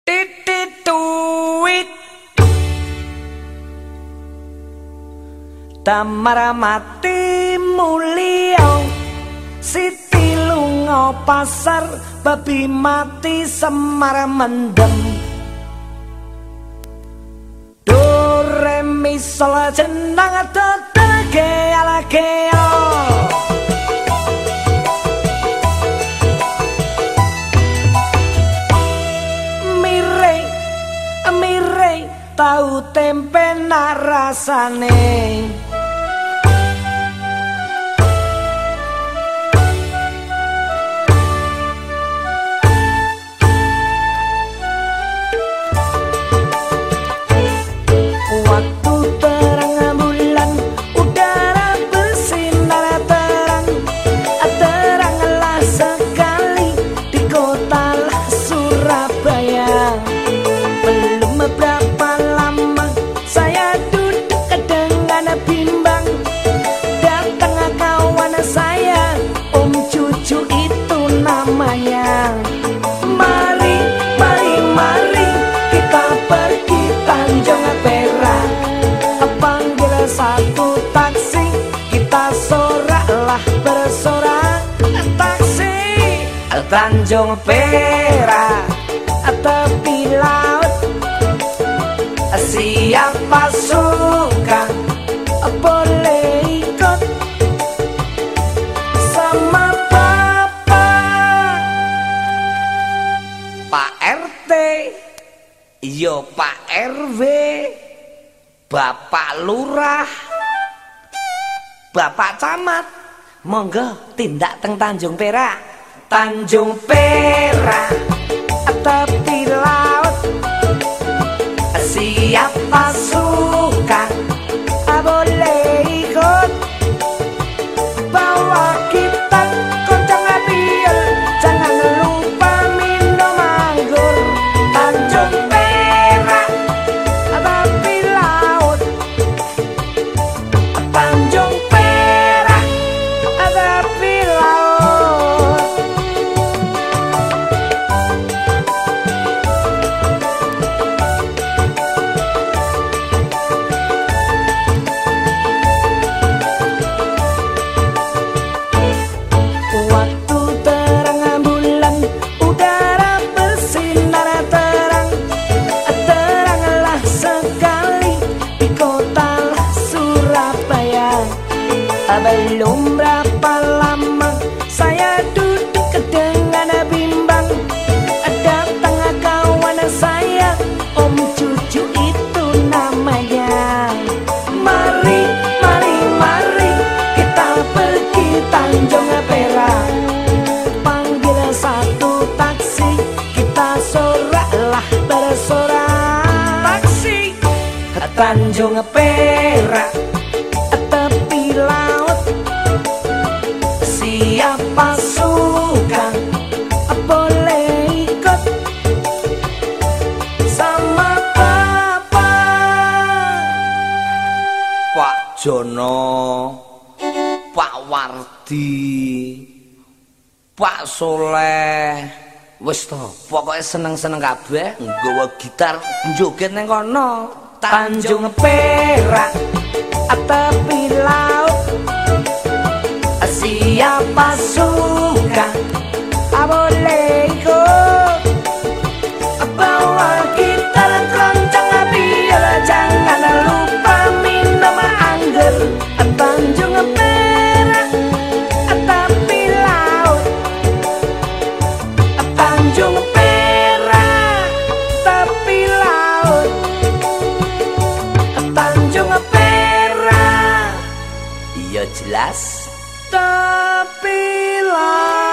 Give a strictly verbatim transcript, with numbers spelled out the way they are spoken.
Titit tuit Tamara mati mulio Siti lunga pasar babi mati semar mendem Do re mi sol jenang dodol geal geal Tahu tempe narasane waktu terang bulan udara bersinar terang teranglah sekali di kota Surabaya belum berapa Mari, mari, mari kita pergi Tanjung Perak. Panggil satu taksi, kita soraklah bersorak. Taksi Tanjung Perak, tepi laut. Siapa suka boleh ikut sama Pak R T, yo Pak R W, Bapak Lurah, Bapak Camat, monggo tindak teng Tanjung Perak. Tanjung Perak, tepi laut. Siapa suka boleh ikut bawa kita koncang apiel, jangan lupa minum anggur. Tanjung Perak, tepi laut. Tanjung Perak, tepi laut. Waktu terang bulan udara bersinar terang teranglah sekali di kota Surabaya. Belum berapa lama saya duduk dengan bimbang, datang kawan saya, Om Cucu itu namanya. Mari, mari, mari kita pergi Tanjung Perak. Panggil satu taksi, kita soraklah bersorak. Taksi Tanjung Perak, tepi laut. Siapa suka boleh ikut sama Bapak Pak Jono, Pak Wardi, Pak Soleh. Wis to, pokoke seneng-seneng kabeh nggawa gitar njoget ning kono. Tanjung Perak, tepi laut. Siapa suka boleh ikut bawa gitar keroncong apiel, jangan lupa minum anggur. Tanjung Perak, tepi laut. Tanjung Perak, tepi laut. Tanjung Perak, iya jelas tepi laut.